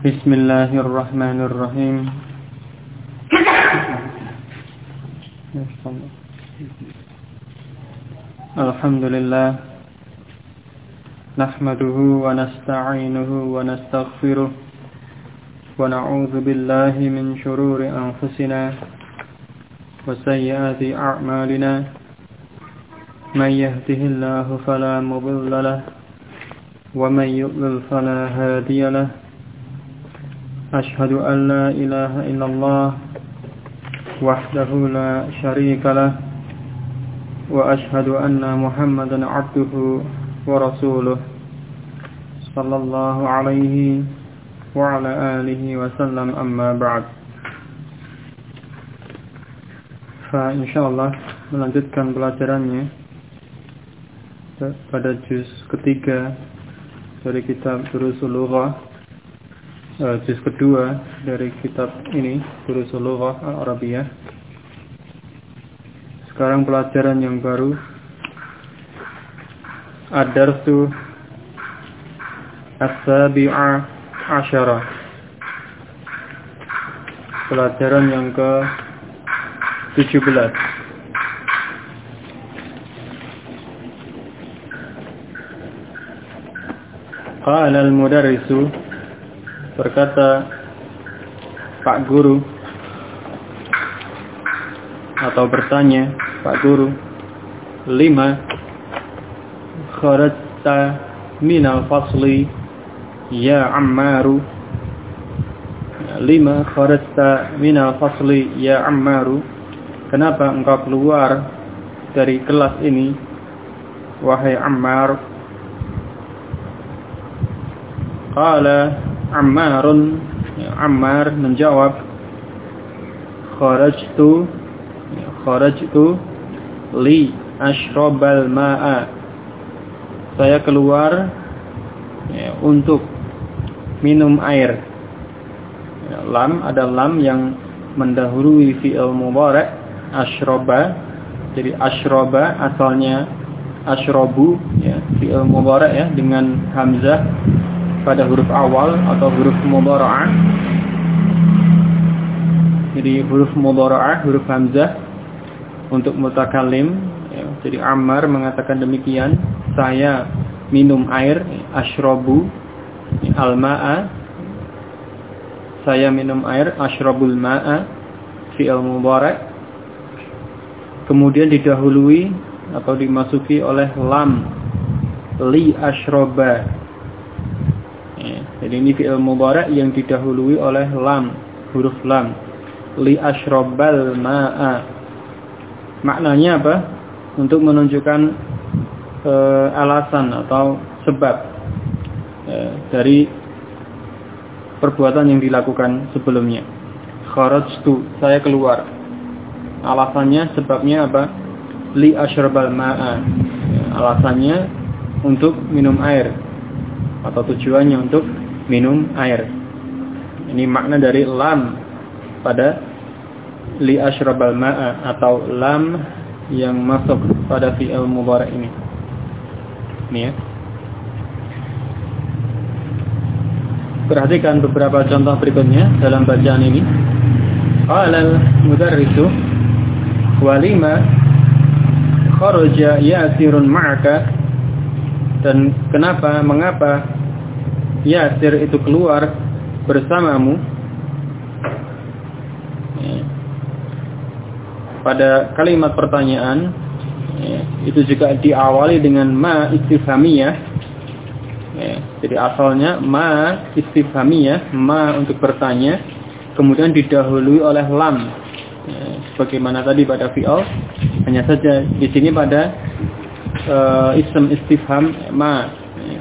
Bismillahirrahmanirrahim. Alhamdulillah. Nahmaduhu wa nasta'inuhu wa nastaghfiruh. Wa na'udzu billahi min shururi anfusina wa sayyiati a'malina. May yahdihillahu fala mudilla lahu wa may yudlil fala hadiya lahu. Ashhadu an la ilaha illallah wahdahu la syarika lah wa ashhadu anna Muhammadan abduhu wa rasuluh sallallahu alaihi wa ala alihi wa sallam, amma ba'd. Insyaallah melanjutkan pelajarannya pada juz ketiga dari kitab Durusul Lughah, juz kedua dari kitab ini, Durusul Lughah Al-Arabiyah. Sekarang pelajaran yang baru, Ad-Darsu As-Sabi'a Asyara, pelajaran yang ke-17. Qala al-mudarrisu, berkata Pak Guru, atau bertanya Pak Guru, lima kharajta minal fasli ya Ammaru, lima kharajta minal fasli ya Ammaru, kenapa engkau keluar dari kelas ini wahai Ammar? Qala Ammarun, Ammar menjawab, kharajtu li ashrabal ma'a, saya keluar untuk minum air. Lam, ada lam yang mendahului fi'il mudhari' ashraba. Jadi ashraba asalnya ashrabu, ya, fi'il mudhari' ya, dengan hamzah pada huruf awal atau huruf mudhara'ah. Jadi huruf mudhara'ah, huruf hamzah untuk mutakallim, ya. Jadi Ammar mengatakan demikian, saya minum air, ashrabu al-ma'a, saya minum air, ashrabul ma'a, fi'il mudhari', kemudian didahului atau dimasuki oleh lam, li ashraba. Jadi ini fi'il mudhari' yang didahului oleh lam, huruf lam, li ashrabal ma'a. Maknanya apa? Untuk menunjukkan alasan atau sebab dari perbuatan yang dilakukan sebelumnya. Kharajtu, saya keluar. Alasannya, sebabnya apa? Li ashrabal ma'a. Alasannya untuk minum air, atau tujuannya untuk minum air. Ini makna dari lam pada li ashrabal ma'a, atau lam yang masuk pada fi'il mudhari' ini. Ini ya. Perhatikan beberapa contoh berikutnya dalam bacaan ini. Qala al-mudarrisu walima kharaja Yasirun ma'aka, dan mengapa Yasir itu keluar bersamamu? Pada kalimat pertanyaan itu juga diawali dengan ma istifhamiyah. Jadi asalnya ma istifhamiyah, ma untuk bertanya, kemudian didahului oleh lam. Sebagaimana tadi pada fi'il, hanya saja di sini pada ism istifham ma.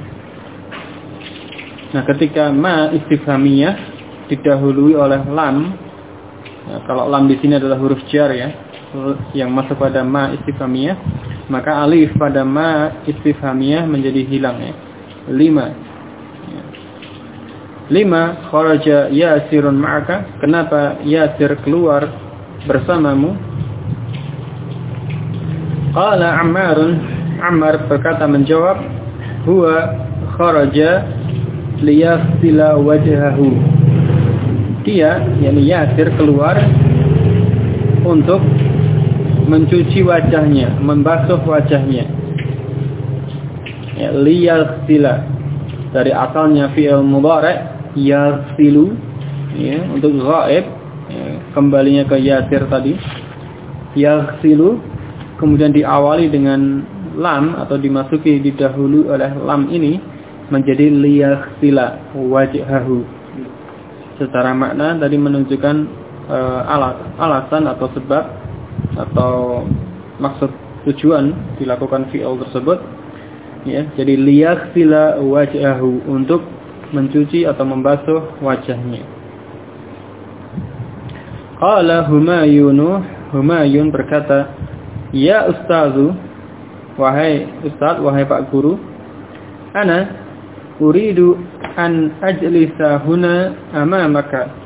Nah, ketika ma istifhamiyah didahului oleh lam, kalau lam di sini adalah huruf jar ya, yang masuk pada ma istifhamiyah, maka alif pada ma istifhamiyah menjadi hilang ya. Lima kharaja Yasirun ma'aka, kenapa Yasir keluar bersamamu? Qala Ammarun, Ammar berkata menjawab, huwa kharaja liyaghsila wajhahu. Dia, yakni Yasir, keluar untuk mencuci wajahnya, membasuh wajahnya. Ya, liyaghsila dari asalnya fi'il mudhari' yaghsilu, ya, untuk ghaib, ya, kembalinya ke Yasir tadi. Yaghsilu kemudian diawali dengan lam atau dimasuki didahului oleh lam ini menjadi liyaghsila wajhahu. Secara makna tadi menunjukkan alasan atau sebab atau maksud tujuan dilakukan fi'il tersebut, ya. Jadi liyaghsila wajhahu, untuk mencuci atau membasuh wajahnya. Qala Humayun berkata, ya ustazu, wahai ustaz, wahai pak guru, ana uridu an ajlisa huna amamaka.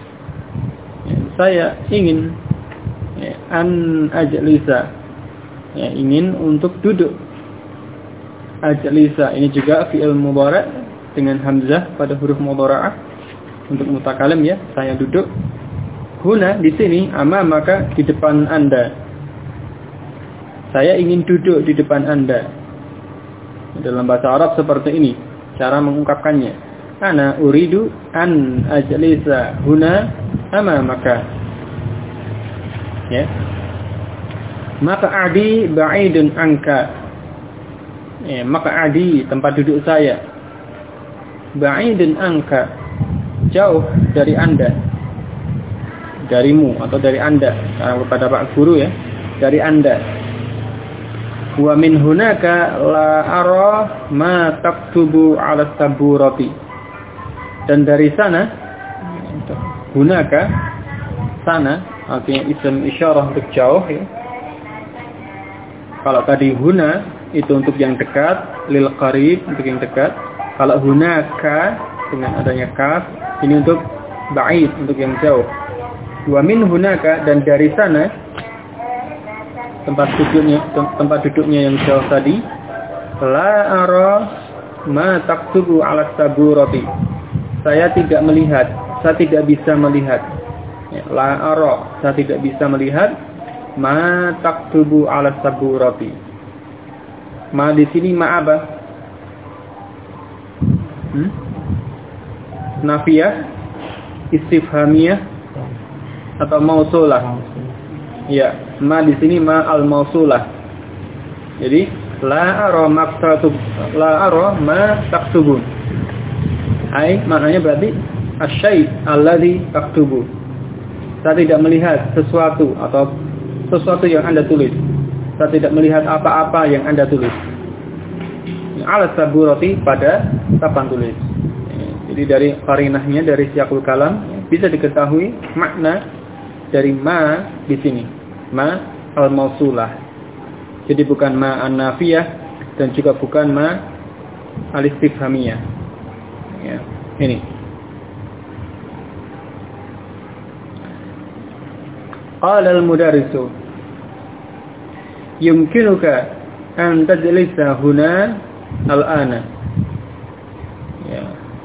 Saya ingin, ya, an ajlisa, ya, ingin untuk duduk. Ajlisa ini juga fi'il mudhari' dengan hamzah pada huruf mudhara'ah untuk mutakalim, ya, saya duduk. Huna di sini, amamaka, di depan Anda. Saya ingin duduk di depan Anda. Dalam bahasa Arab seperti ini cara mengungkapkannya. Ana uridu an ajlisa huna amamaka. Ya. Maka adi ba'idun anka. Ya, maka adi, tempat duduk saya. Ba'idun anka, jauh dari Anda. Darimu atau dari Anda. Kepada Pak Guru, ya. Dari Anda. Wa min hunaka la ara ma taktubu 'ala saburati. Dan dari sana, hunaka, sana, artinya isim isyarah untuk jauh, ya. Kalau tadi huna itu untuk yang dekat, lil qarib untuk yang dekat. Kalau hunaka dengan adanya kaf, ini untuk ba'id, untuk yang jauh. Wa min hunaka, dan dari sana, tempat duduknya yang jauh tadi, la ara ma taktubu 'ala saburati. Saya tidak melihat, saya tidak bisa melihat. Ya, la ara, saya tidak bisa melihat ma taktubu 'ala saburati. Ma di sini ma apa? Nafiyah, istifhamiyah, atau mausulah? Ya, ma di sini ma al-mausulah. Jadi la ara ma taktubun. Ai maknanya berarti asy-syai' alladzi taktubu. Saya tidak melihat sesuatu atau sesuatu yang Anda tulis. Saya tidak melihat apa-apa yang Anda tulis. Ala saburati, pada papan tulis. Jadi dari qarinahnya, dari siyaqul kalam bisa diketahui makna dari ma di sini. Ma al-mausulah. Jadi bukan ma an-nafiyah dan juga bukan ma al-istifhamiyah. Ya, ini. Qala al-mudarrisu yumkinuka an tajlisa huna al-ana. Ya.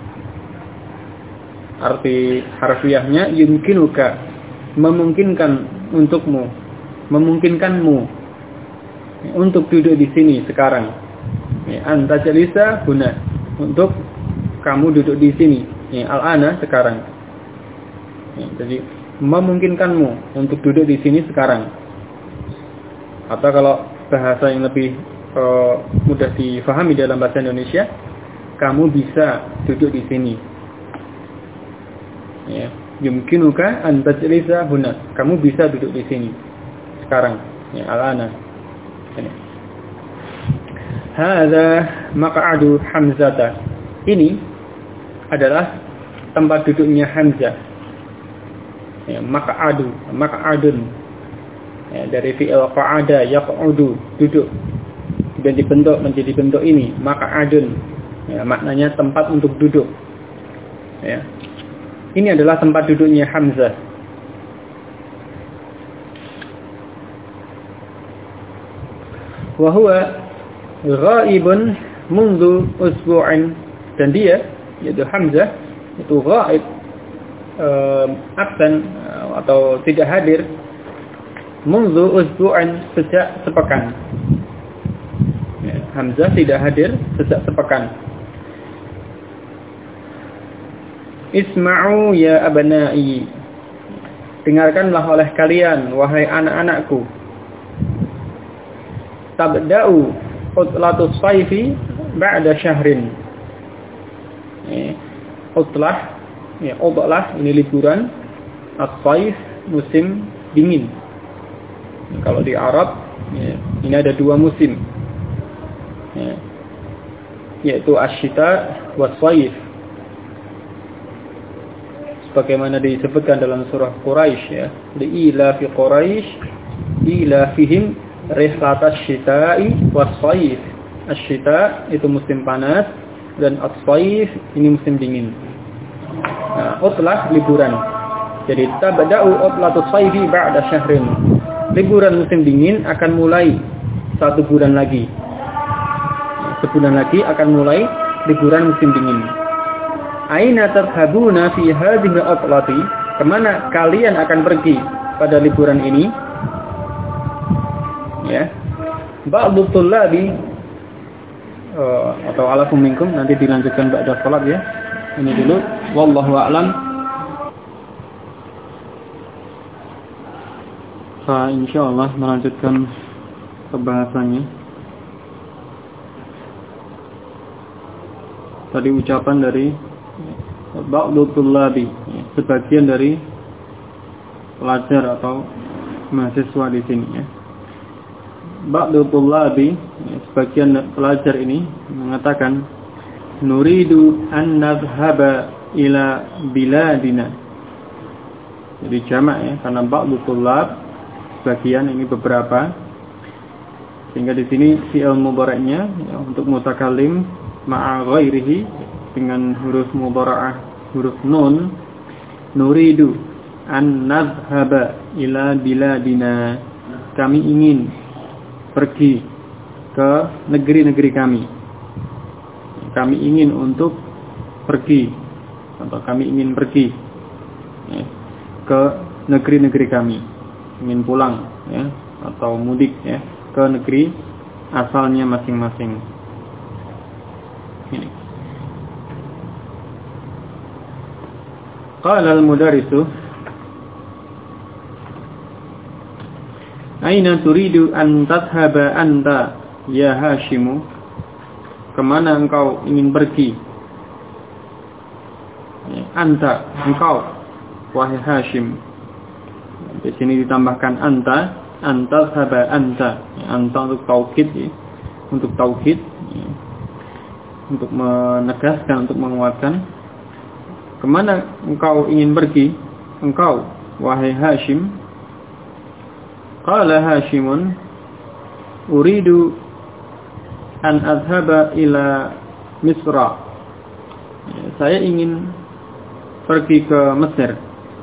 Arti harfiahnya yumkinuka, memungkinkan untukmu, memungkinkanmu untuk duduk di sini sekarang. Ya, an tajlisa huna, untuk kamu duduk di sini. Ya, al-ana, sekarang. Ya, jadi memungkinkanmu untuk duduk di sini sekarang. Atau kalau bahasa yang lebih mudah difahami dalam bahasa Indonesia, kamu bisa duduk di sini. Ya, yumkinuka an tajlisa huna, kamu bisa duduk di sini sekarang. Ya, al-ana. Ini. Hadza maq'adu Hamzah. Ini adalah tempat duduknya Hamzah. Ya, maq'adun. Ya, dari fi'il qa'ada yaq'udu, duduk. Dan dibentuk menjadi bentuk ini, maq'adun. Ya, maknanya tempat untuk duduk. Ya. Ini adalah tempat duduknya Hamzah. Wa huwa ghaibun mundu usbu'in, dan dia yaitu hamzah itu ghaib, absen atau tidak hadir, mundu usbu'an, sejak sepekan. Hamzah tidak hadir sejak sepekan. Isma'u ya abna'i, dengarkanlah oleh kalian wahai anak-anakku. Tabda'u utlatus sayfi ba'da syahrin. Utlah, ya, utlah ini liburan, as-sayf musim dingin. Kalau di Arab, ya, ini ada dua musim, ya, yaitu asyita was-sayf. Sebagaimana disebutkan dalam surah Quraisy, ya, li'ila fi Quraisy ila fihim rihlatash syita'i was-sayf. Asyita itu musim panas dan as-sayf ini musim dingin. Nah, utlah liburan. Jadi tabda'u utlatus sayfi ba'da syahrin. Liburan musim dingin akan mulai 1 bulan lagi. Sebulan lagi akan mulai liburan musim dingin. Aina tadhhabuna fi hadhihi al-utlati? Kemana kalian akan pergi pada liburan ini? Ya. Ba'du tullabi atau alakum minkum, nanti dilanjutkan ba'da salat ya. Ini dulu, wallahu a'lam. Insyaallah melanjutkan pembahasannya. Tadi ucapan dari ba'du tullabi, sebagian dari pelajar atau mahasiswa di sini ya. Ba'du tullabi, sebagian pelajar ini mengatakan nuridu an nadhhaba ila biladina. Jadi jamak ya, karena ba'du tullab sebagian, ini beberapa. Sehingga di sini fi'il mudhari'nya ya, untuk mutakallim ma'a ghairihi dengan huruf mudhara'ah, huruf nun, nuridu an nadhhaba ila biladina. Kami ingin pergi ke negeri-negeri kami. Kami ingin untuk pergi, atau kami ingin pergi ya, ke negeri-negeri kami, ingin pulang ya, atau mudik ya, ke negeri asalnya masing-masing. Ini. Qala al-mudarrisu aina turidu an tadhhaba anta ya Hashimu? Kemana engkau ingin pergi? Anta, engkau, wahai Hashim. Di sini ditambahkan anta, anta sahaba anta. Anta untuk taukid, ya. Untuk taukid, ya. Untuk menegaskan, untuk menguatkan. Kemana engkau ingin pergi? Engkau, wahai Hashim. Qala Hashimun, uridu an adhaba ila Misra. Saya ingin pergi ke Mesir.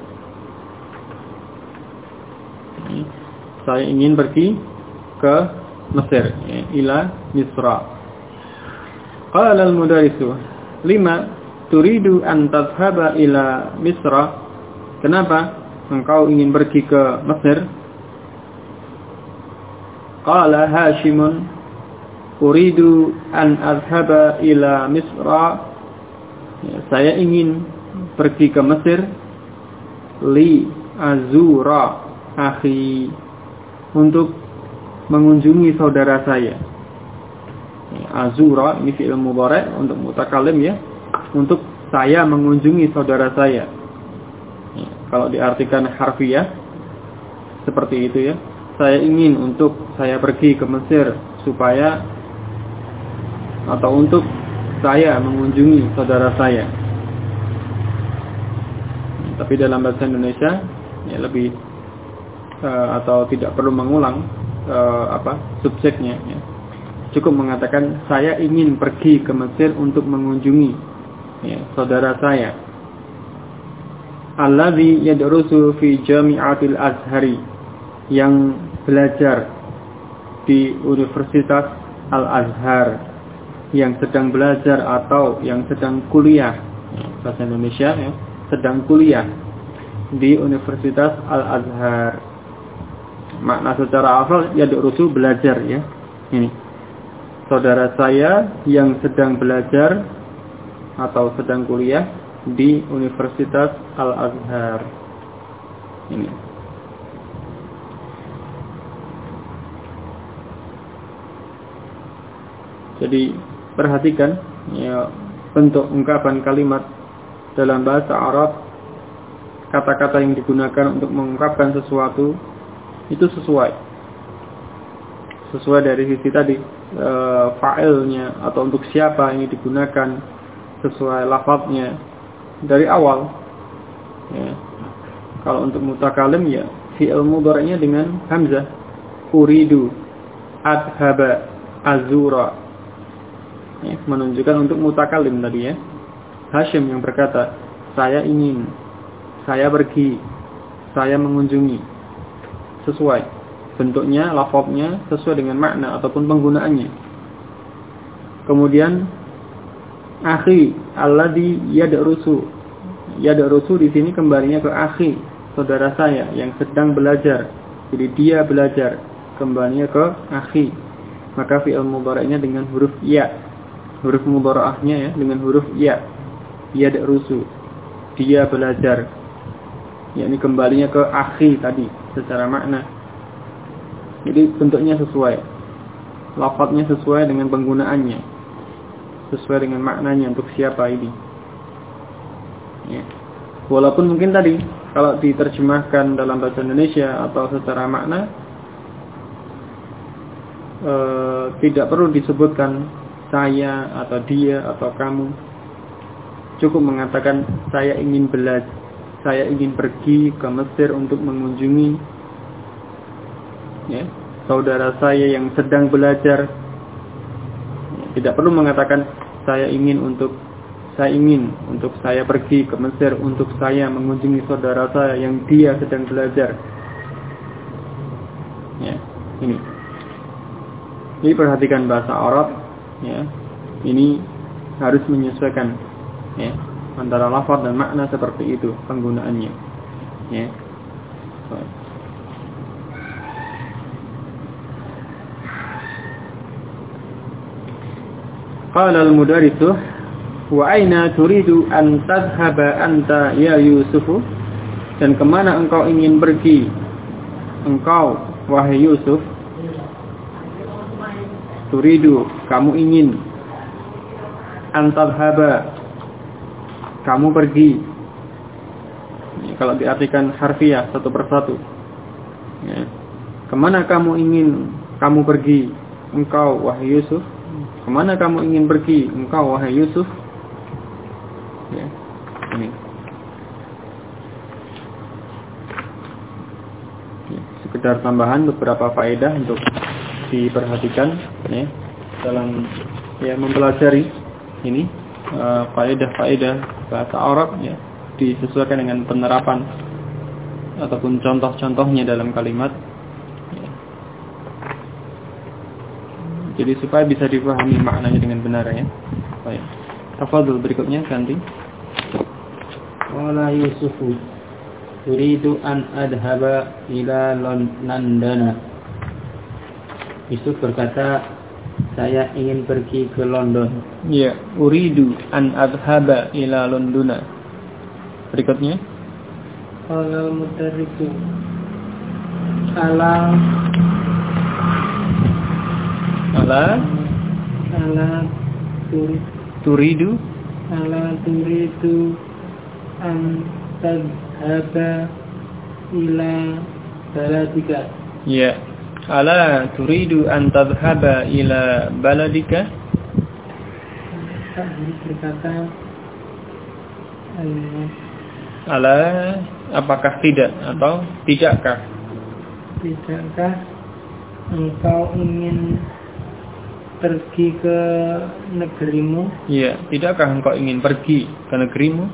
Saya ingin pergi ke Mesir, ila Misra. Qala al-mudarrisu, lima turidu an tadhhaba ila Misra? Kenapa engkau ingin pergi ke Mesir? Qala Hashimun, uridu an adhhaba ila Misra. Saya ingin pergi ke Mesir li azura akhi, untuk mengunjungi saudara saya. Azura ini fi'il mudhari' untuk mutakallim ya, untuk saya mengunjungi saudara saya. Kalau diartikan harfiah seperti itu ya, saya ingin untuk saya pergi ke Mesir supaya, atau untuk saya mengunjungi saudara saya. Tapi dalam bahasa Indonesia ya lebih atau tidak perlu mengulang subjeknya ya. Cukup mengatakan saya ingin pergi ke Mesir untuk mengunjungi ya, saudara saya. Alladzi yadrusu fi Jami'atil Azhari, yang belajar di Universitas Al-Azhar. yang sedang belajar atau yang sedang kuliah, bahasa Indonesia ya, sedang kuliah di Universitas Al-Azhar. Makna secara asal yadrusu belajar ya. Ini. Saudara saya yang sedang belajar atau sedang kuliah di Universitas Al-Azhar. Ini. Jadi perhatikan ya, bentuk ungkapan kalimat dalam bahasa Arab, kata-kata yang digunakan untuk mengungkapkan sesuatu itu sesuai dari sisi tadi, fa'ilnya atau untuk siapa yang digunakan, sesuai lafadznya dari awal ya. Kalau untuk mutakalim ya fi'il mudhari'nya dengan hamzah, uridu, adhaba, azura ya, menunjukkan untuk mutakalim tadi ya. Hashim yang berkata, saya ingin, saya pergi, saya mengunjungi. Sesuai bentuknya, lafadznya sesuai dengan makna ataupun penggunaannya. Kemudian akhi alladhi yadrusu. Yadrusu di sini kembalinya ke akhi, saudara saya yang sedang belajar. Jadi dia belajar, kembalinya ke akhi. Maka fi'il mudhari'nya dengan huruf ya. Huruf mudhari'ahnya ya dengan huruf ya. Yadrusu. Dia belajar. Ya, ini kembalinya ke akhi tadi secara makna. Jadi bentuknya sesuai, lafadznya sesuai dengan penggunaannya, sesuai dengan maknanya untuk siapa ini. Ya. Walaupun mungkin tadi kalau diterjemahkan dalam bahasa Indonesia atau secara makna tidak perlu disebutkan saya atau dia atau kamu. Cukup mengatakan saya ingin belajar, saya ingin pergi ke Mesir untuk mengunjungi ya, saudara saya yang sedang belajar. Tidak perlu mengatakan saya ingin untuk saya pergi ke Mesir untuk saya mengunjungi saudara saya yang dia sedang belajar. Ya, ini. Jadi perhatikan bahasa Arab ya. Ini harus menyesuaikan ya antara lafaz dan makna seperti itu penggunaannya. Ya. Qala al-mudarrisu wa aina turidu an tadhhaba anta ya Yusuf? Dan kemana engkau ingin pergi? Engkau wahai Yusuf? Turidu, kamu ingin, an tadhhaba, kamu pergi. Ya, kalau diartikan harfiah satu persatu. Ya. Kemana kamu ingin kamu pergi? Engkau wahai Yusuf? Kemana kamu ingin pergi? Engkau wahai Yusuf? Ya, ini. Ya, sekedar tambahan beberapa faedah untuk diperhatikan ya, dalam ya mempelajari ini faedah-faedah bahasa Arab ya, disesuaikan dengan penerapan ataupun contoh-contohnya dalam kalimat ya. Jadi supaya bisa dipahami maknanya dengan benar ya. Baik. Tafadhol berikutnya ganti. Wala Yusufu turidu an adhaba ila London. Yusuf berkata, saya ingin pergi ke London. Ya, uridu an adhaba ila Londona. Berikutnya. Qala mudarrisu ala turidu an tadhhaba ila baladika. Ya. Ala turidu an tadhhaba ila baladika? Berkata ala, apakah tidak atau tidakkah? Tidakkah engkau ingin pergi ke negerimu? Ya, tidakkah engkau ingin pergi ke negerimu?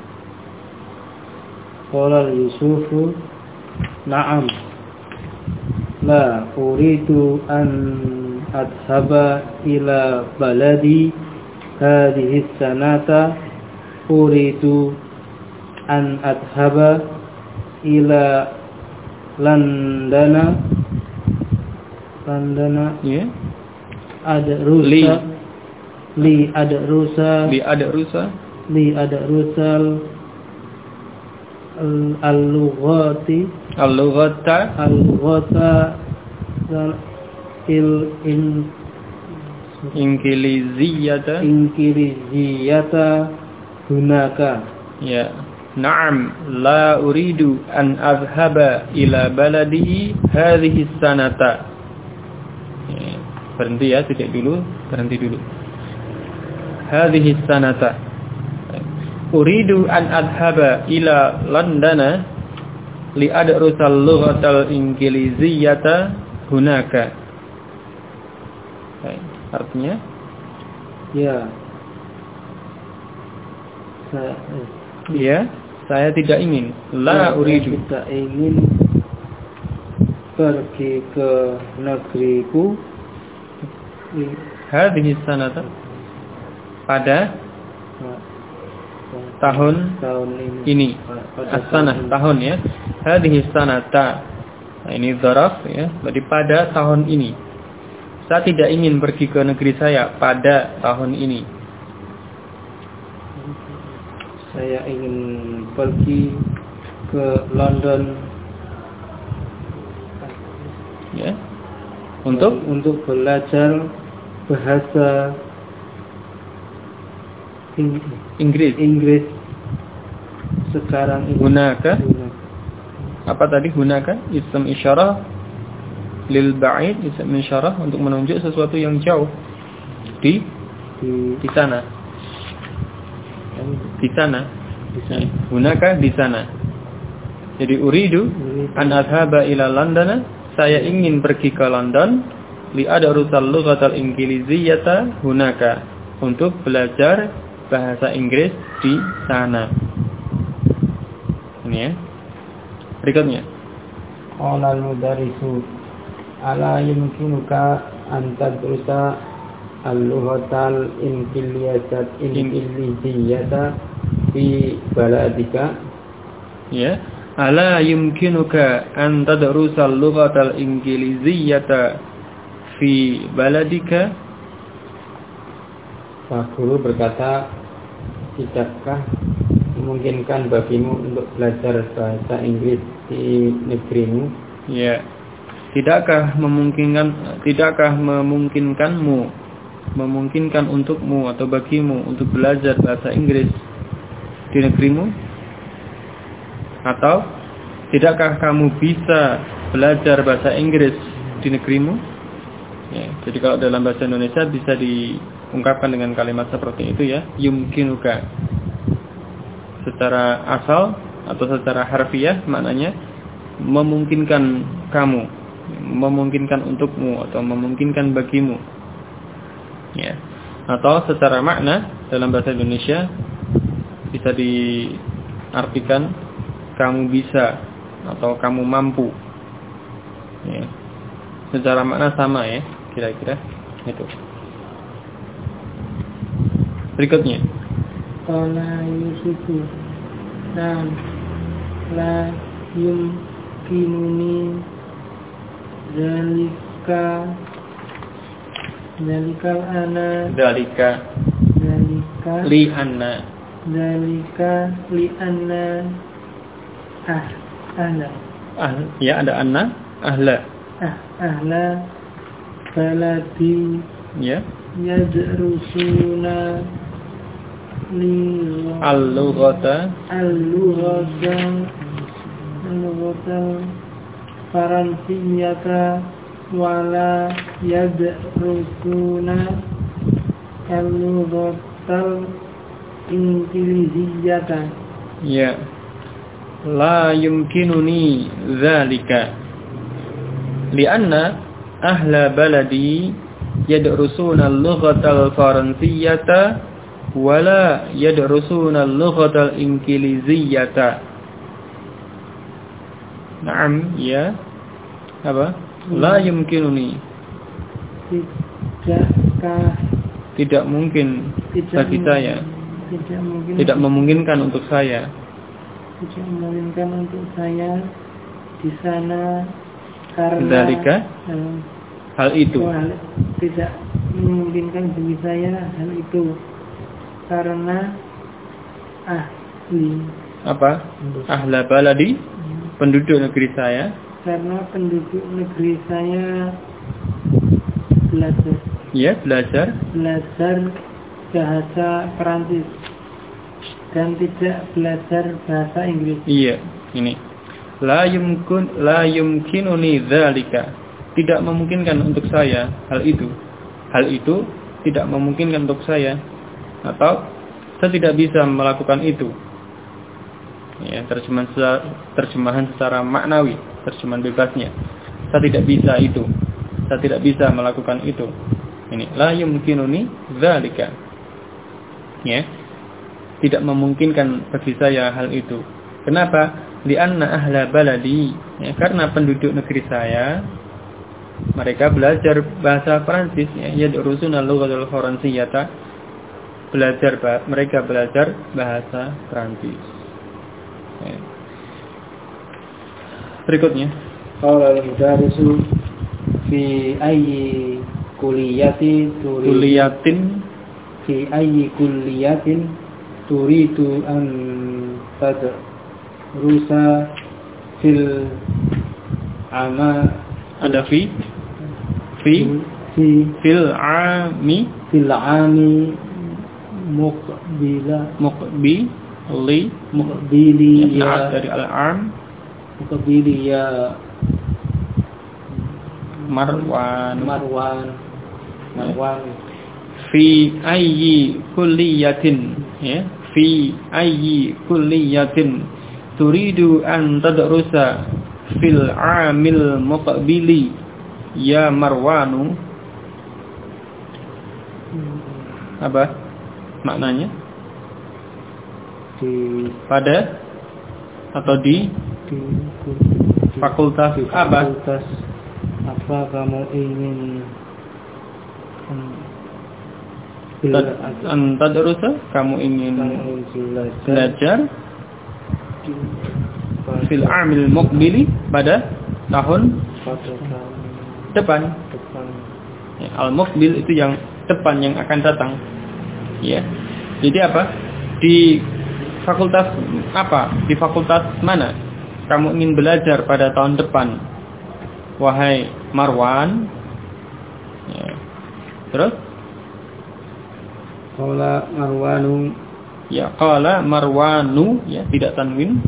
Qala Yusufu na'am la uridu an adhaba ila baladi hadhihi sanata uridu an adhaba ila Londana Ya. li ada rusa al-lughata Ingkiliziyata hunaka. Ya. Na'am, la uridu an azhaba ila baladi hadhihi sanata. Ya. Berhenti ya, berhenti dulu. Hadhihi sanata. Uridu an azhaba ila Londana li adrusal lughatal ingkiliziyata hunaka. Artinya saya tidak ingin. Uridu, tidak ingin pergi ke negeriku. Hadhihi sanata, pada tahun ini. As-sanah, tahun ya. Hadhihi sanata. Nah, ini dzaraf ya. Berarti pada tahun ini. Saya tidak ingin pergi ke negeri saya pada tahun ini. Saya ingin pergi ke London. Ya. Untuk belajar bahasa Inggris sekarang ini. Hunaka. Apa tadi hunaka? Ism isyarah lil ba'id, ism isyarah untuk menunjuk sesuatu yang jauh. Di sana. Di sana. Hunaka di sana. Jadi uridu an adhaba ila London, saya ingin pergi ke London li adrusal lughatal ingkiliziyata hunaka, untuk belajar bahasa Inggris di sana. Ini ya. Berikutnya. Qala al-mudarrisu ala yumkinuka an tadrusa al-lughatal ingkiliziyata fi baladika. Ya. Ala yumkinuka an tadrusa al-lughatal ingkiliziyata fi baladika. Pak guru berkata, tidakkah memungkinkan bagimu untuk belajar bahasa Inggris di negerimu? Ya. Tidakkah memungkinkan untukmu atau bagimu untuk belajar bahasa Inggris di negerimu? Atau tidakkah kamu bisa belajar bahasa Inggris di negerimu? Ya, jadi kalau dalam bahasa Indonesia bisa diungkapkan dengan kalimat seperti itu ya, yumkinuka. Secara asal atau secara harfiah maknanya memungkinkan kamu, memungkinkan untukmu atau memungkinkan bagimu. Ya. Atau secara makna dalam bahasa Indonesia bisa diartikan kamu bisa atau kamu mampu. Ya. Secara makna sama ya, kira-kira itu. Berikutnya. Qala Yusufu nam la yumkinuni Dalika li anna ahla. Ya, ada anna, ahla baladi ya, yadrusuna al-lughata Faransiyata wala yadrusuna al-lughatal ingkiliziyata. Ya. La yumkinuni dzalika lianna ahla baladi yadrusuna al-lughatal faransiyata wala yadrusuna al-lughatal ingkiliziyata. Naam, ya. Apa? La yumkinuni. tidakkah tidak mungkin bagi saya, tidak memungkinkan untuk saya di sana karena dzalika, hal itu, tidak memungkinkan bagi saya hal itu karena ahla baladi, penduduk negeri saya, karena penduduk negeri saya belajar bahasa Perancis dan tidak belajar bahasa Inggris. Iya, ini la yumkinuni dzalika, tidak memungkinkan untuk saya hal itu tidak memungkinkan untuk saya, atau saya tidak bisa melakukan itu. Ya, terjemahan secara maknawi, terjemahan bebasnya, saya tidak bisa itu, saya tidak bisa melakukan itu. Ini la yumkinuni dzalika, ya, tidak memungkinkan bagi saya hal itu. Kenapa? Li'anna ahla baladi, ya, karena penduduk negeri saya mereka belajar bahasa Prancis, ya, yadrusuna lughatul faransiyyata, mereka belajar bahasa Prancis. Ya. Berikutnya, qala al-mudarrisu fi ayyi kulliyatin turidu an tadrusa fil ada fil ami muqbili ya dari al-am muqbili ya Marwan fi ayyi kulliyatin, ya, fi ayyi kulliyatin turidu an tadrusa fil amil muqbili ya Marwanu. Apa maknanya? Pada atau di fakultas apa? Apa kamu ingin antadrusa, kamu ingin belajar fil amil muqbili, pada tahun depan. Ya, al-muqbil itu yang depan, yang akan datang. Ya. Jadi apa? Di fakultas apa? Di fakultas mana kamu ingin belajar pada tahun depan, wahai Marwan? Ya. Terus? Qala Marwanu. Ya, qala Marwanu, ya, tidak tanwin.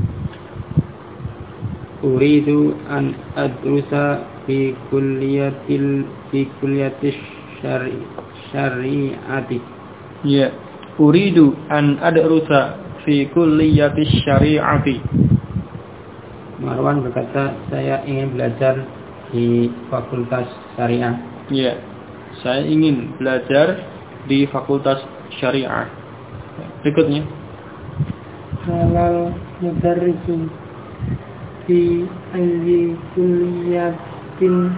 Uridu an adrusa fi kulliyatis syari'ati. Ya, uridu an adrusa fi kulliyatis syari'ati. Marwan berkata, saya ingin belajar di fakultas syariah. Ya, saya ingin belajar di fakultas syariah. Berikutnya, halal mudarrisu fi ayyi kulliyatin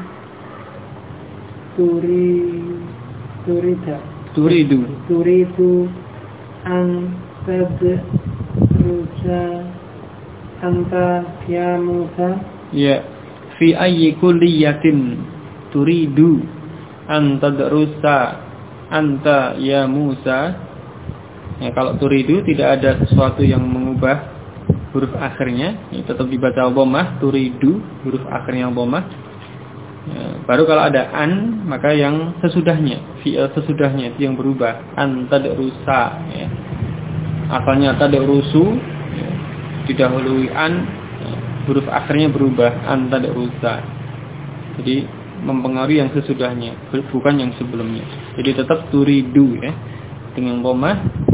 turidu an tadrusa anta ya Musa. Ya, fi ayyi kulliyatin turidu an tadrusa anta ya Musa. Ya, kalau turidu tidak ada sesuatu yang mengubah huruf akhirnya, ya, tetap dibaca dhammah, turidu, huruf akhirnya dhammah. Ya, baru kalau ada an, maka yang sesudahnya, fi'il sesudahnya itu yang berubah, an tadrusa, ya. Asalnya tadrusu, ya, didahului an, ya, huruf akhirnya berubah, an tadrusa. Jadi mempengaruhi yang sesudahnya, bukan yang sebelumnya. Jadi tetap turidu, ya, dengan dhammah.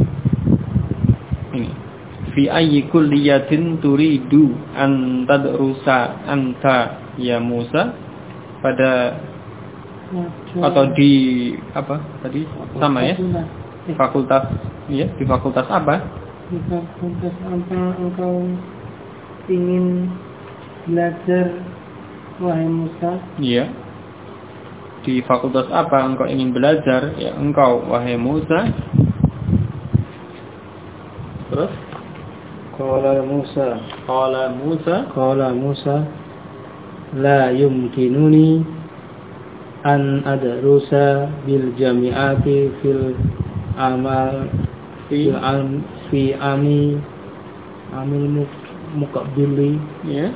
Ini fi ayyi kulliyatin turidu an tadrusa anta ya Musa, pada atau di apa tadi sama ya, fakultas, ya, di fakultas apa? Di fakultas apa engkau ingin belajar wahai Musa? Iya. Di fakultas apa engkau ingin belajar? Ya, engkau wahai Musa. Terus Qala Musa la yumkinuni an adrusa bil jami'ati fil amal fi amil muqabbili ya.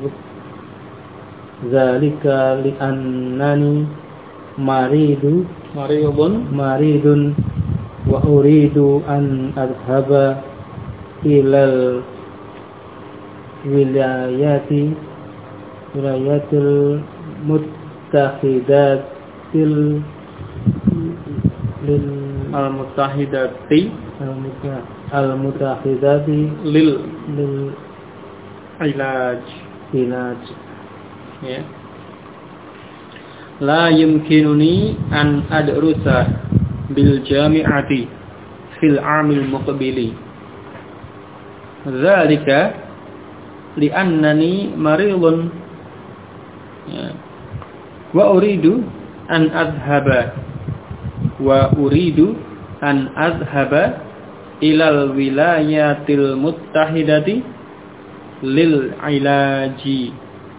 Zalika li annani maridun wa uridu an adhaba ilal wilayatil muttahidatil al-muttahidati lil ilaj ya. La yumkinuni an adrusa bil jami'ati fil amil muqbili. Dzalika li'annani maridun ya. Wa uridu an adhaba ilal wilayatil muttahidati lil ilaji.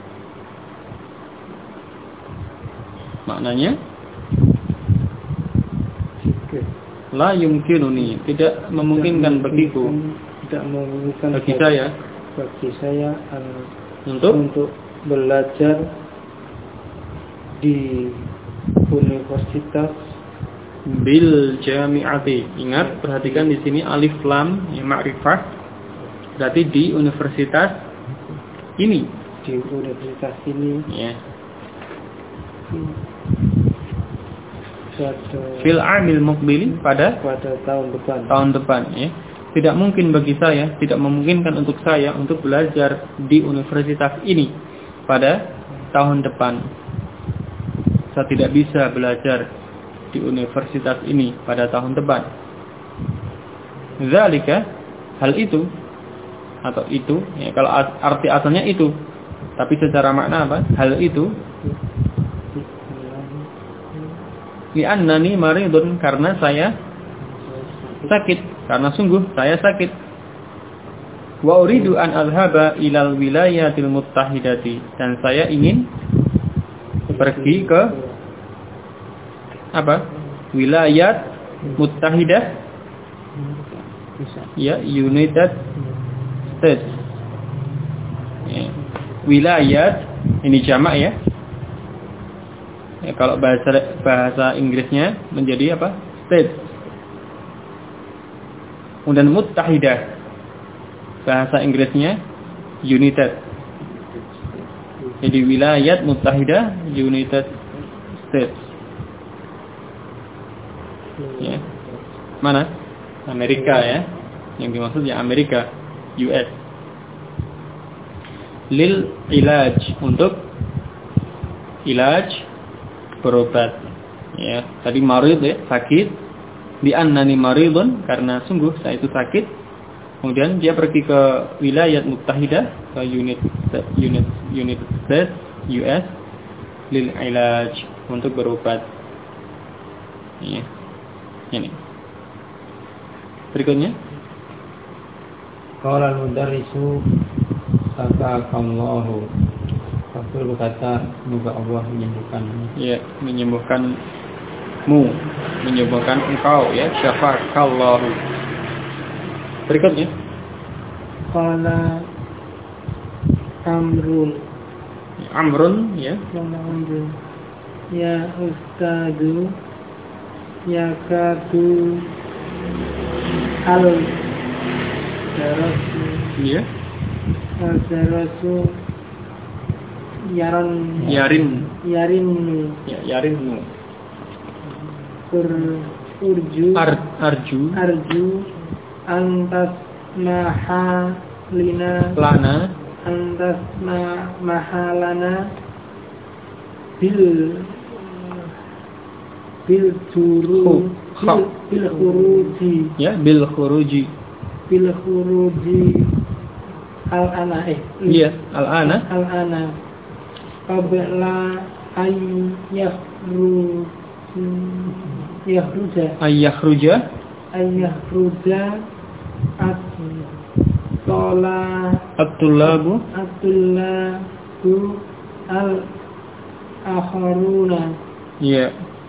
Maknanya la yumkinuni, tidak memungkinkan bagiku, bagi saya untuk belajar di universitas bil jami'ati. Ingat, perhatikan di sini alif lam yang ma'rifah, berarti di universitas ini. Ya. Fil amil muqbili, pada tahun depan ya. Tidak mungkin bagi saya, tidak memungkinkan untuk saya untuk belajar di universitas ini pada tahun depan. Saya tidak bisa belajar di universitas ini pada tahun depan. Zalika, hal itu atau itu ya, kalau arti asalnya itu, tapi secara makna apa? Hal itu li'annani maridun, karena saya sakit, karena sungguh saya sakit. Wa uridu an adhaba ilal wilayatil muttahidati, dan saya ingin pergi ke apa? Wilayat muttahidah ya, United States ya. Wilayat ini jamak ya. Ya, kalau bahasa Inggrisnya menjadi apa? State. Kemudian muttahidah, bahasa Inggrisnya United. Jadi wilayat muttahidah United States. Ya. Mana? Amerika ya. Yang dimaksud ya Amerika, US. Lil ilaj, untuk ilaj, berobat ya. Tadi marid ya, sakit. Di annani maridun, karena sungguh saya itu sakit. Kemudian dia pergi ke wilayat muttahidah, ke United States, US, lil ilaj, untuk berobat ya. Ini berikutnya. Qala al-mudarrisu sakakallahu. Rasul berkata, semoga Allah menyembuhkanmu. Ya, menyembuhkan engkau ya, syafakallahu. Berikutnya. Qala Amrun ya. Ya ustadu yakatu al-darasu ya. Al-darasu yarinnu ya, yarinnu. Arju antas mahalana bil khuruji al-ana qabla Ayyahruja At-tullabu al-akharuna. Ya.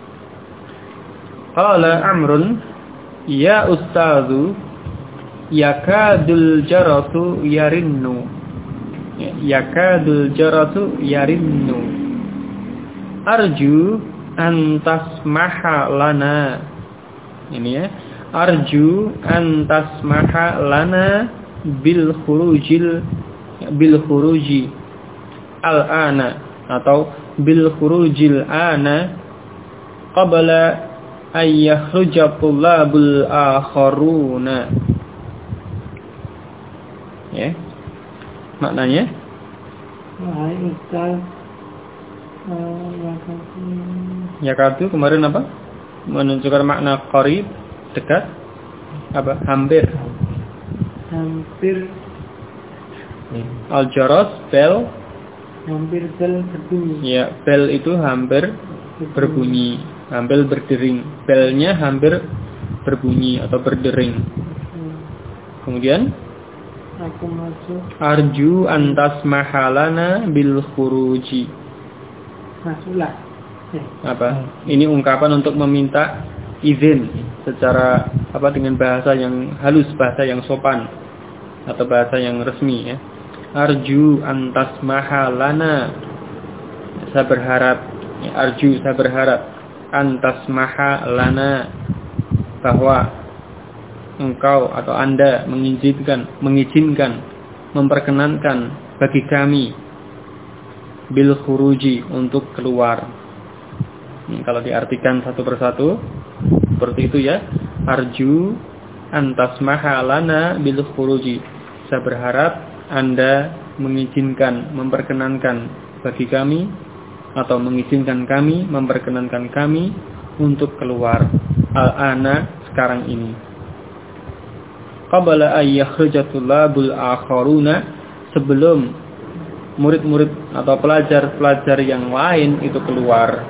Qala Amrun ya ustazu yakadul jaratu yarinnu. Yakadul jaratu yarinnu. Arju an tasmaha lana. Ini ya. Arju an tasmaha lana bil khuruji al-ana atau bil khurujil ana qabla ayyahruja tullabul akharuna. Ya. Maknanya yakadu kemarin apa? Menunjukkan makna qarib, dekat, apa? Hampir. Al-jaras, bel. Hampir bel berbunyi. Ya, bel itu hampir berbunyi, hampir berdering. Belnya hampir berbunyi atau berdering. Kemudian aku masuk. Arju antas mahalana bil khuruji. Masuklah. Apa? Ini ungkapan untuk meminta izin secara apa dengan bahasa yang halus, bahasa yang sopan atau bahasa yang resmi ya. Arju antas mahalana. Saya berharap ya, arju saya berharap antas mahalana bahwa engkau atau Anda mengizinkan memperkenankan bagi kami bil khuruji untuk keluar. Kalau diartikan satu persatu seperti itu ya. Arju antas mahalana bil khuruji. Saya berharap Anda mengizinkan, memperkenankan bagi kami atau mengizinkan kami, memperkenankan kami untuk keluar al-ana sekarang ini. Qabla ayyakhrujatullabul akharuna, sebelum murid-murid atau pelajar-pelajar yang lain itu keluar.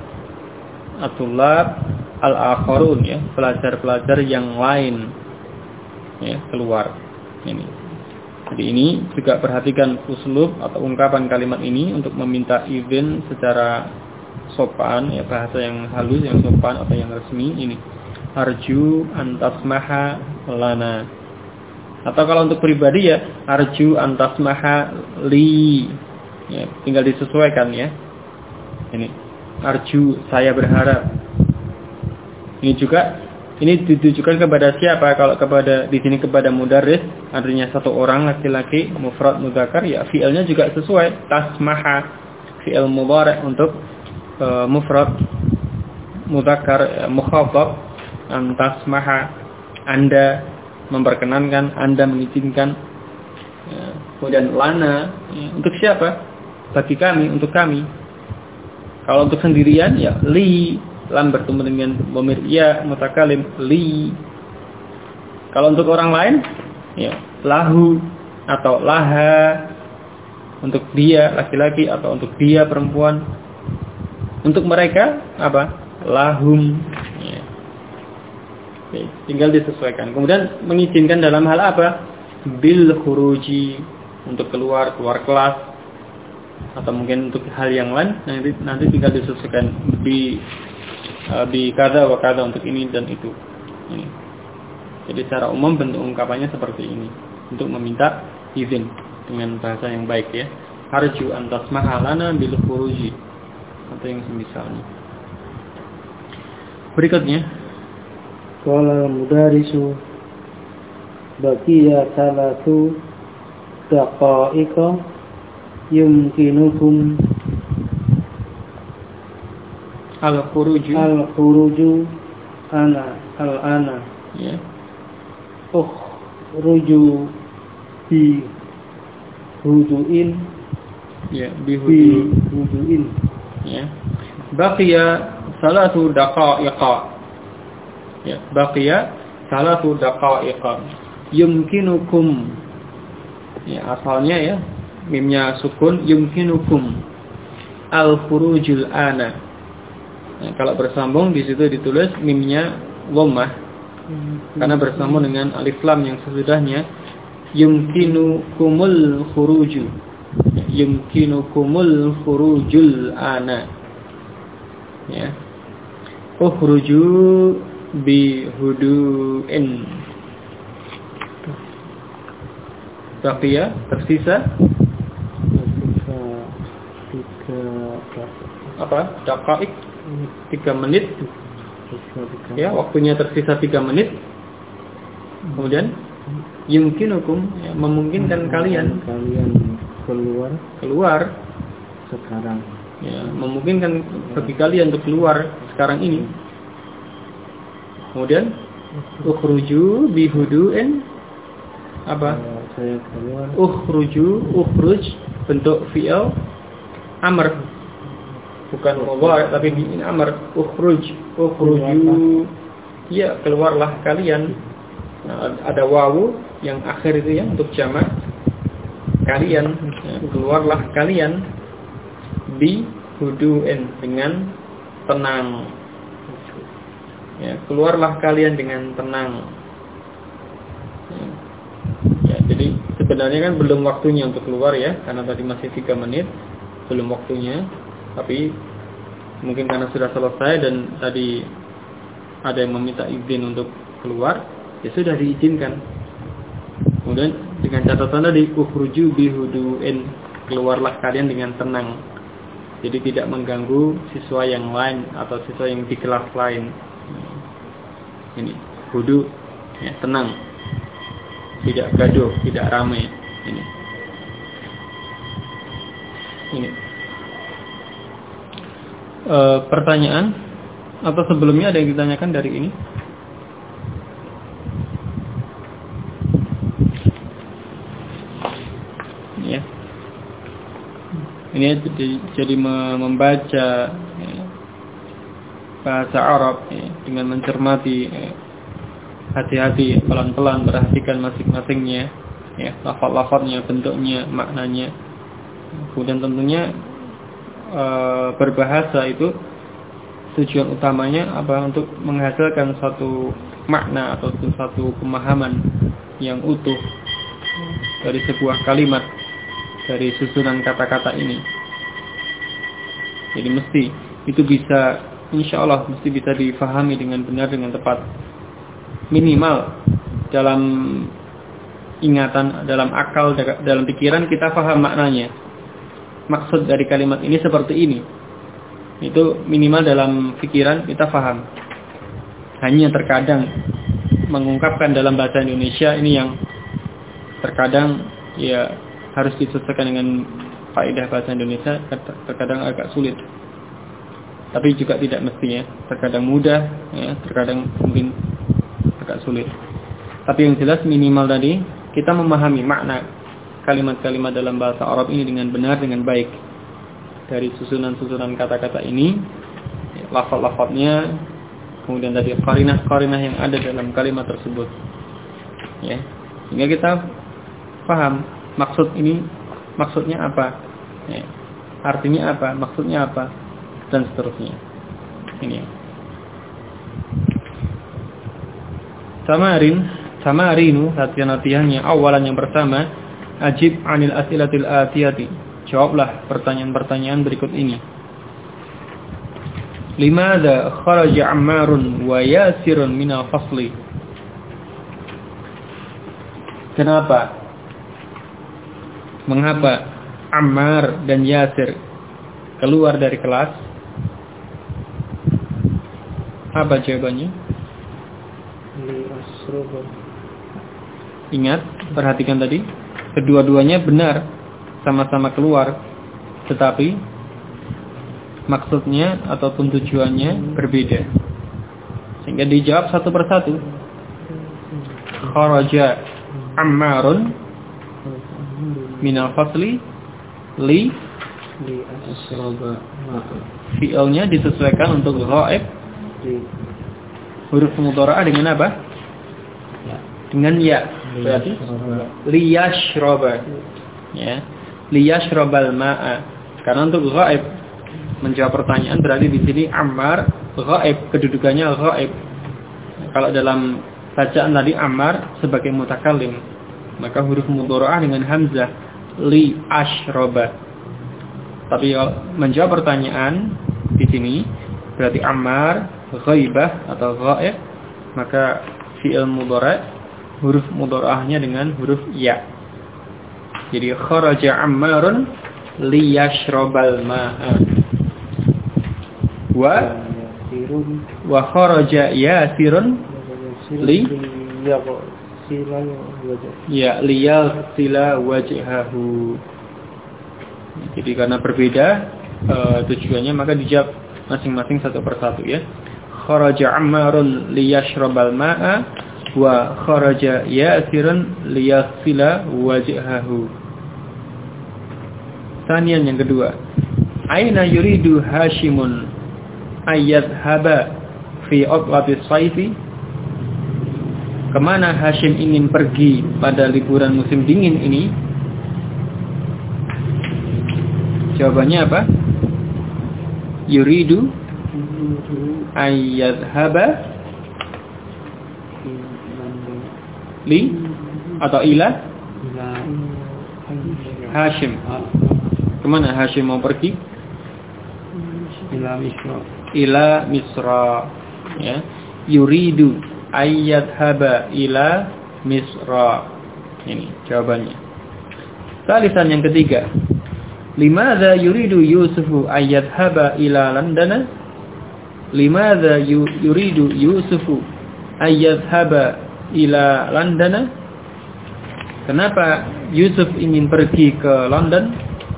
Atullab al-akharun ya, pelajar-pelajar yang lain ya keluar. Ini. Jadi ini juga perhatikan uslub atau ungkapan kalimat ini untuk meminta izin secara sopan ya, bahasa yang halus, yang sopan atau yang resmi ini. Arju antasmaha lana. Atau kalau untuk pribadi ya arju antasmaha li. Ya, tinggal disesuaikan ya. Ini arju saya berharap. Ini juga ini ditujukan kepada siapa? Kalau kepada di sini kepada mudarris, artinya satu orang laki-laki, mufrad mudzakkar ya fi'ilnya juga sesuai tasmaha, fi'il mudhari' untuk mufrad mudzakkar mukhatab, tasmaha Anda memperkenankan, Anda mengizinkan. Ya, kemudian lana ya, untuk siapa? Bagi kami, untuk kami. Kalau untuk sendirian ya li, lam bertemu dengan dhamir ya mutakalim li. Kalau untuk orang lain ya lahu atau laha, untuk dia laki-laki atau untuk dia perempuan. Untuk mereka apa? Lahum ya. Oke, tinggal disesuaikan. Kemudian mengizinkan dalam hal apa? Bil khuruji, untuk keluar kelas atau mungkin untuk hal yang lain nanti tinggal disesuaikan di kada wa kada untuk ini dan itu. Ini. Jadi secara umum bentuk ungkapannya seperti ini untuk meminta izin dengan bahasa yang baik ya. Arju antas mahalana bil khuruji atau yang semisalnya. Berikutnya qala mudarisu baqiya salatu daqa'iqa yumkinukum al-khuruju al-ana ya. Ruju bi huduin ya, bi huduin ya. Baqiya salatu daqa'iqa ya, baqiya salatu daqa'iqa yumkinukum ya, asalnya ya mimnya sukun yumkinukum al-khurujul ana. Nah, kalau bersambung di situ ditulis mimnya dhammah karena bersambung dengan alif lam yang sesudahnya. Yumkinukumul khuruju. Yumkinukumul khurujul ana. Ya. Ukhruju bihudu'in. Baqiya tersisa apa? Daqaik 3 menit. Ya, waktunya tersisa 3 menit. Kemudian yumkinukum, ya, memungkinkan kalian keluar sekarang. Ya, memungkinkan bagi kalian untuk keluar sekarang ini. Kemudian ukhruju bihudu'in apa? Saya keluar. Ukhruj bentuk fi'il amr. Bukan mudhari tapi fi'il amr. Ukhruju. Ya, keluarlah kalian. Nah, ada wawu yang akhir itu ya untuk jamak. Kalian, ya, keluarlah kalian bihudu'in dengan tenang. Ya, keluarlah kalian dengan tenang. Ya, jadi sebenarnya kan belum waktunya untuk keluar ya, karena tadi masih 3 menit, belum waktunya. Tapi mungkin karena sudah selesai dan tadi ada yang meminta izin untuk keluar, ya sudah diizinkan. Kemudian dengan catatan tadi ukhruju bihudu'in, keluarlah kalian dengan tenang. Jadi tidak mengganggu siswa yang lain atau siswa yang di kelas lain. Ini hudu, ya, tenang. Tidak gaduh, tidak ramai. Ini. Pertanyaan atau sebelumnya ada yang ditanyakan dari ini? Ya. Ini jadi membaca, ya, bahasa Arab, ya, dengan mencermati, ya, hati-hati, pelan-pelan perhatikan masing-masingnya, ya, lafaz-lafaznya, bentuknya, maknanya. Kemudian tentunya berbahasa itu tujuan utamanya apa? Untuk menghasilkan satu makna atau satu pemahaman yang utuh dari sebuah kalimat, dari susunan kata-kata ini. Jadi mesti itu bisa, insya Allah mesti bisa difahami dengan benar, dengan tepat. Minimal dalam ingatan, dalam akal, dalam pikiran kita paham maknanya. Maksud dari kalimat ini seperti ini. Itu minimal dalam pikiran kita paham. Hanya terkadang mengungkapkan dalam bahasa Indonesia ini yang terkadang ya harus disesuaikan dengan faedah bahasa Indonesia, terkadang agak sulit. Tapi juga tidak mestinya, terkadang mudah, ya, terkadang mungkin agak sulit. Tapi yang jelas minimal tadi kita memahami makna kalimat-kalimat dalam bahasa Arab ini dengan benar, dengan baik. Dari susunan-susunan kata-kata ini, lafaz-lafaznya, kemudian tadi qarinah-qarinah yang ada dalam kalimat tersebut. Ya, sehingga kita paham maksud ini, maksudnya apa, ya, artinya apa, maksudnya apa, dan seterusnya. Ini. Samarinu, latihan-latihannya awalan yang pertama, ajib anil as'ilatil atiyati. Jawablah pertanyaan-pertanyaan berikut ini. Limadha kharaja Ammarun wa Yasirun minal fasli? Kenapa? Mengapa Ammar dan Yasir keluar dari kelas? Apa jawabannya? Ingat, perhatikan tadi. Kedua-duanya benar, sama-sama keluar, tetapi maksudnya ataupun tujuannya berbeda. Sehingga dijawab satu persatu. Kharaja Ammarun minal fasli li asraba. Fi'ilnya disesuaikan untuk ghaib. Huruf mudhara'ah dengan apa? Dengan ya. Berarti liyashraba. Ya. Liyashrabal ma'a. Karena untuk ghaib menjawab pertanyaan, berarti di sini Ammar ghaib, kedudukannya ghaib. Kalau dalam bacaan tadi Ammar sebagai mutakallim, maka huruf mudhari'ah dengan hamzah li ashraba. Tapi kalau menjawab pertanyaan di sini berarti Ammar ghaibah atau ghaib, maka fi'il mudhari' huruf mudhari'ahnya dengan huruf ya. Jadi kharaja Ammarun liyashrabal ma'a wa kharaja Yasirun liyaghsila wajhahu. Jadi karena berbeda tujuannya, maka dijawab masing-masing satu persatu ya. Kharaja Ammarun liyashrabal ma'a wa kharaja Yasirun liyaghsila wajhahu. Sanian yang kedua, aina yuridu Hashimun ayyadhhaba fi utlati shayfi? Kemana Hashim ingin pergi pada liburan musim dingin ini? Jawabannya apa? Yuridu ayyadhhaba li atau ila Hashim. Kemana Hashim mau pergi? Ila Misra. Ya. Yuridu ayyadhhaba ila Misra. Ini jawabannya. Salisan yang ketiga, limadza yuridu Yusufu ayyadhhaba ila London? Limadza yuridu Yusufu ayyadhhaba ila London? Kenapa Yusuf ingin pergi ke London?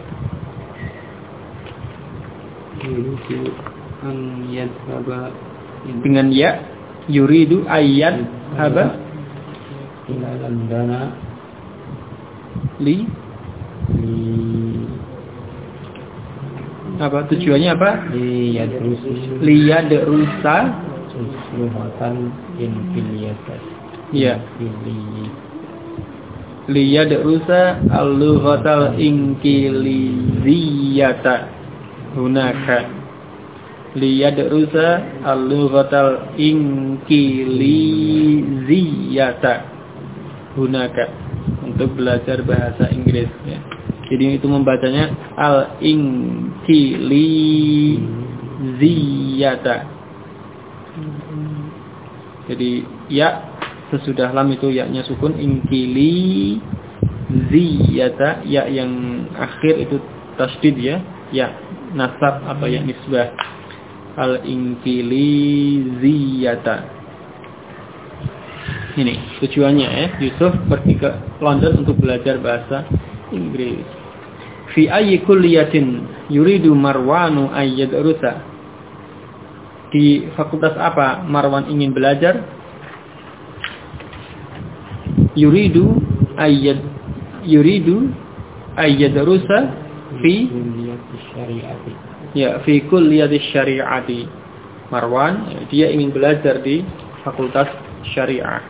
Dengan ya, yuridu ayyadhhaba ila London apa tujuannya apa? Liyadrusa suhatan infiliyatan. Ya. Liyadrusa al-lughatal inkiliziyata hunaka. Liyadrusa al-lughatal inkiliziyata hunaka, untuk belajar bahasa Inggris ya. Jadi itu membacanya al-inkiliziyata. Jadi ya sesudah lam itu ya-nya sukun, inkiliziyata, ya yang akhir itu tasdid ya, ya nasab atau ya nisbah. Al-inkiliziyata. Ini tujuannya ya, Yusuf pergi ke London untuk belajar bahasa Inggris. Fi ayyi kulliyatin yuridu Marwanu ayyadrusa? Di fakultas apa Marwan ingin belajar? Yuridu ayyadrusa fi syariati. Ya, fi kulliyati syariati. Marwan dia ingin belajar di fakultas syariah.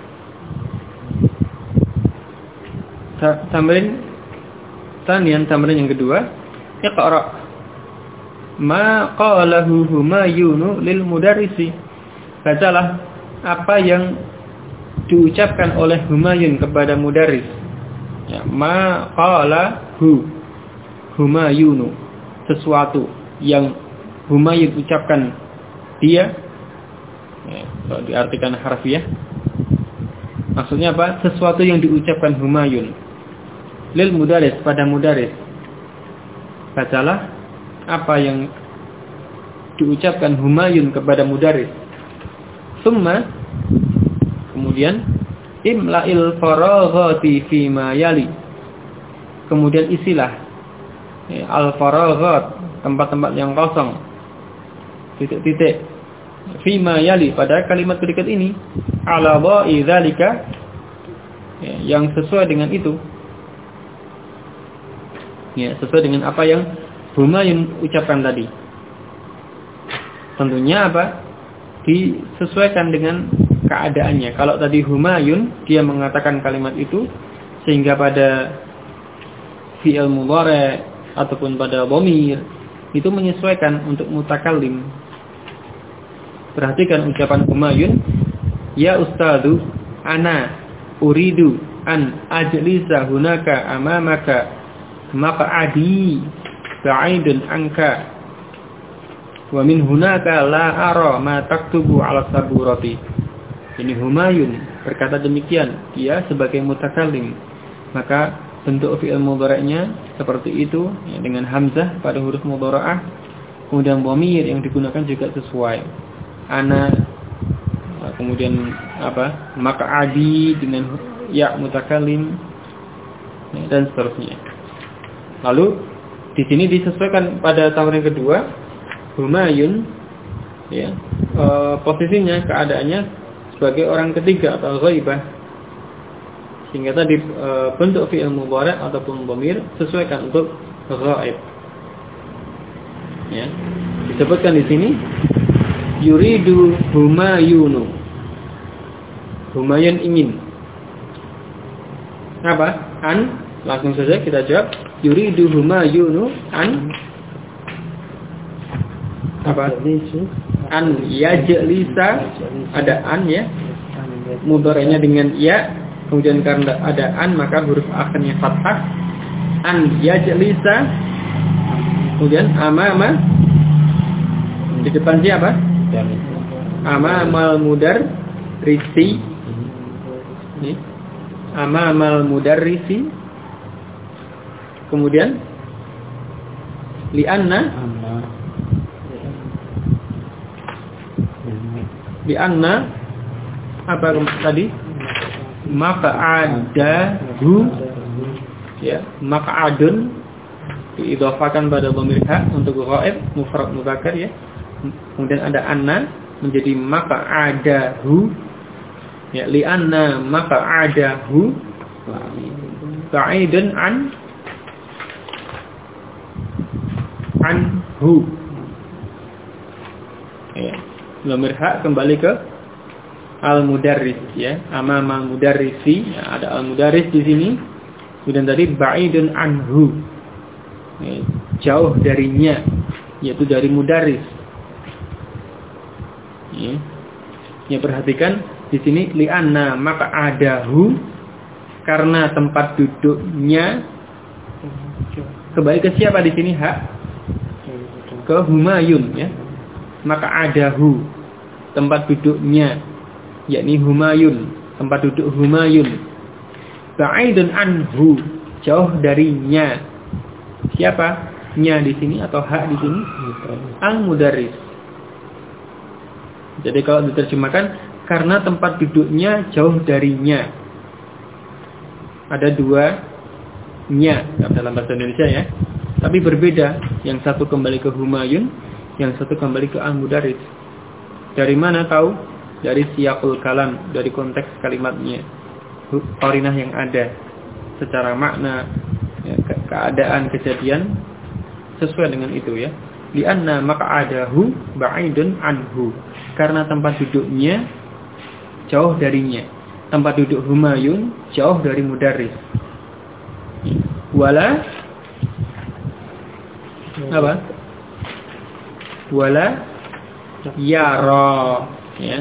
Tamrin yang kedua, iqra ma qalahu Humayun lil mudarrisi. Bacalah apa yang diucapkan oleh Humayun kepada mudarris. Ya, ma qalahu Humayun, sesuatu yang Humayun ucapkan dia. Ya, kalau diartikan harfiah, maksudnya apa? Sesuatu yang diucapkan Humayun lil mudaris, pada mudaris. Bacalah apa yang diucapkan Humayun kepada mudaris. Summa, kemudian imla'il faraghati fi ma yali. Kemudian isilah al-faraghat, tempat-tempat yang kosong, titik-titik, fi ma yali, pada kalimat berikut ini, ala dha'i dzalika, yang sesuai dengan itu. Ya, sesuai dengan apa yang Humayun ucapkan tadi. Tentunya apa? Disesuaikan dengan keadaannya. Kalau tadi Humayun dia mengatakan kalimat itu, sehingga pada fi'il mudhari' ataupun pada dhamir itu menyesuaikan untuk mutakallim. Perhatikan ucapan Humayun, ya ustadu ana uridu an ajlisa hunaka amamaka maq'adi ba'idun anka wa min hunaka la ara ma taktubu ala saburati. Ini Humayun berkata demikian, dia sebagai mutakallim, maka bentuk fi'il mudhari'nya seperti itu ya, dengan hamzah pada huruf mudhara'ah, kemudian dhamir yang digunakan juga sesuai. Ana, kemudian apa? Maq'adi dengan ya mutakallim ya, dan seterusnya. Lalu di sini disesuaikan pada tahun yang kedua, Humayun ya, posisinya keadaannya sebagai orang ketiga atau ghaibah, sehingga tadi bentuk fi'il mudhari' ataupun dhamir sesuaikan untuk ghaib. Ya. Disebutkan di sini yuridu Humayunu. Humayun ingin. Apa? An, langsung saja kita jawab yuridu Humayunu an apa? An yajlisa, ada an ya, mudhari'nya dengan ya, kemudian karena ada an maka huruf akhirnya fathah. An yajlisa, kemudian amama, di depan siapa? Amamal mudarrisi, amamal mudarrisi, kemudian lianna apa tadi? Maq'adahu ya, maq'adun diidhafakan pada dhamir ha untuk ghaib mufrad mudzakkar ya. Kemudian ada anna menjadi maq'adahu ya, li anna maq'adahu ba'idun anhu ya. Dhamir ha kembali ke al-mudarris ya, amama al-mudarrisi ya, ada al-mudarris di sini. Kemudian tadi ba'idun anhu ya, jauh darinya, yaitu dari mudarris ya. Ya, perhatikan di sini li'anna maq'adahu, karena tempat duduknya kembali ke siapa di sini? Ha ke Humayun ya. Maq'adahu, tempat duduknya yakni Humayun, tempat duduk Humayun. Ba'idun anhu, jauh darinya. Siapa? Nya di sini atau hak di sini? Al-mudarris. Jadi kalau diterjemahkan karena tempat duduknya jauh darinya. Ada dua nya dalam bahasa Indonesia ya. Tapi berbeda, yang satu kembali ke Humayun, yang satu kembali ke al-mudarris. Dari mana tahu? Dari siyaqul kalam, dari konteks kalimatnya, qarinah yang ada secara makna ya, keadaan kejadian sesuai dengan itu ya. Li'anna maq'adahu ba'idun anhu, karena tempat duduknya jauh darinya. Tempat duduk Humayun jauh dari mudarris. Wala apa? Wala yara ya.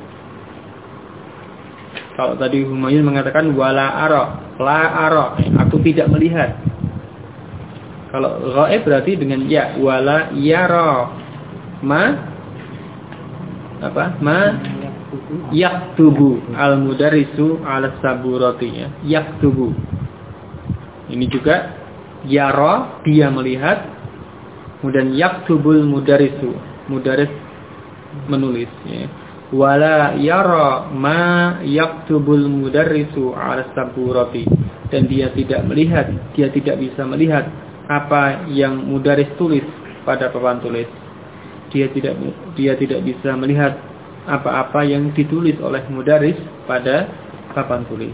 Kalau tadi Humayun mengatakan wala ara, la ara, aku tidak melihat. Kalau ghaib berarti dengan ya, wala yara, ma apa? Ma yaktubu al-mudarrisu ala saburati ya. Yaktubu. Ini juga yara, dia melihat. Kemudian yaktubul mudarrisu, mudarris menulis ya. Wala yara ma yaktubul mudarrisu ala saburati, dan dia tidak melihat, dia tidak bisa melihat apa yang mudarris tulis pada papan tulis. Dia tidak bisa melihat apa-apa yang ditulis oleh mudarris pada papan tulis.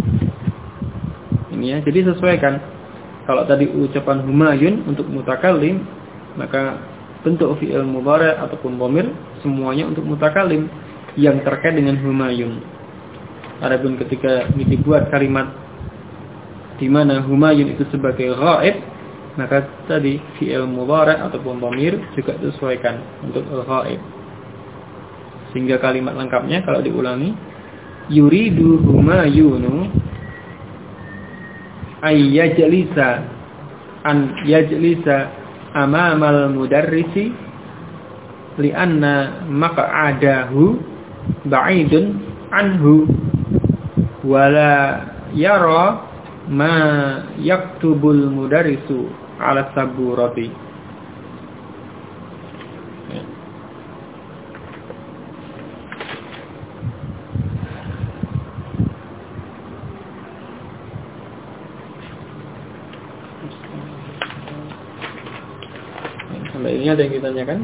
Ini ya, jadi sesuaikan. Kalau tadi ucapan Humayun untuk mutakallim, maka bentuk fi'il mudhari' ataupun dhamir semuanya untuk mutakallim yang terkait dengan Humayun. Adapun ketika dibuat kalimat di mana Humayun itu sebagai ghaib, maka tadi fi'il mudhari' ataupun dhamir juga disesuaikan untuk al-ghaib. Sehingga kalimat lengkapnya kalau diulangi, yuridu Humayunu ay yajlisa amamal mudarrisi li'anna maq'adahu ba'idun anhu wala yara ma yaktubul mudarrisu ala saburati. Sampai ini ada yang ditanyakan?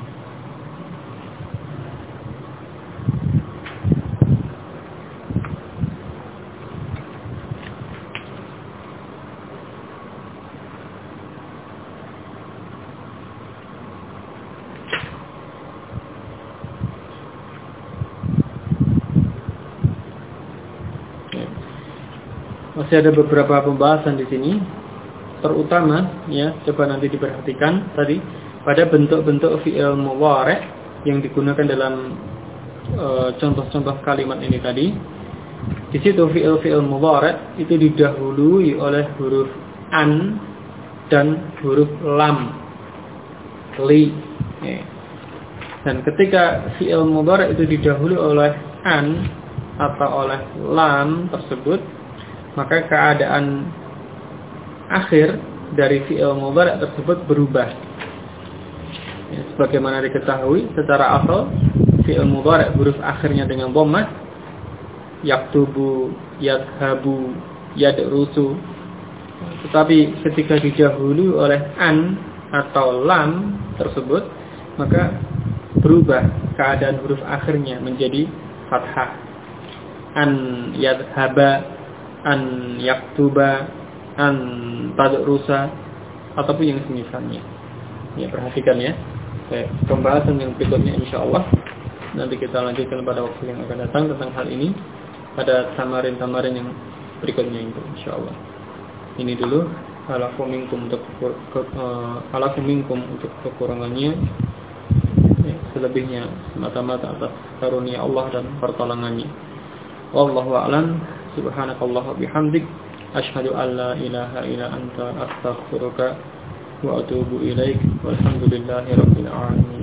Masih ada beberapa pembahasan di sini, terutama ya, coba nanti diperhatikan tadi pada bentuk-bentuk fi'il mudhari' yang digunakan dalam contoh-contoh kalimat ini tadi. Di situ fi'il mudhari' itu didahului oleh huruf an dan huruf lam, li. Dan ketika fi'il mudhari' itu didahului oleh an atau oleh lam tersebut, maka keadaan akhir dari fi'il mudhari' tersebut berubah. Ya, sebagaimana diketahui secara asal fi'il mudhari' huruf akhirnya dengan dhammah, yaktubu, yadhabu, yadrusu. Tetapi ketika didahului oleh an atau lam tersebut, maka berubah keadaan huruf akhirnya menjadi fathah. An yadhaba, an yaktuba, an tadrusa, ataupun yang semisalnya. Ya, perhatikan ya. Pembahasan yang berikutnya insyaallah nanti kita lanjutkan pada waktu yang akan datang tentang hal ini pada tamarin-tamarin yang berikutnya itu insyaallah. Ini dulu alakum minkum untuk kekurangannya, ya, selebihnya semata-mata atas karunia Allah dan pertolongannya. Wallahu a'lam. Subhanakallah wa bihamdik asyhadu an la ilaha illa anta astaghfiruka wa atubu ilaik. Walhamdulillahirabbil alamin.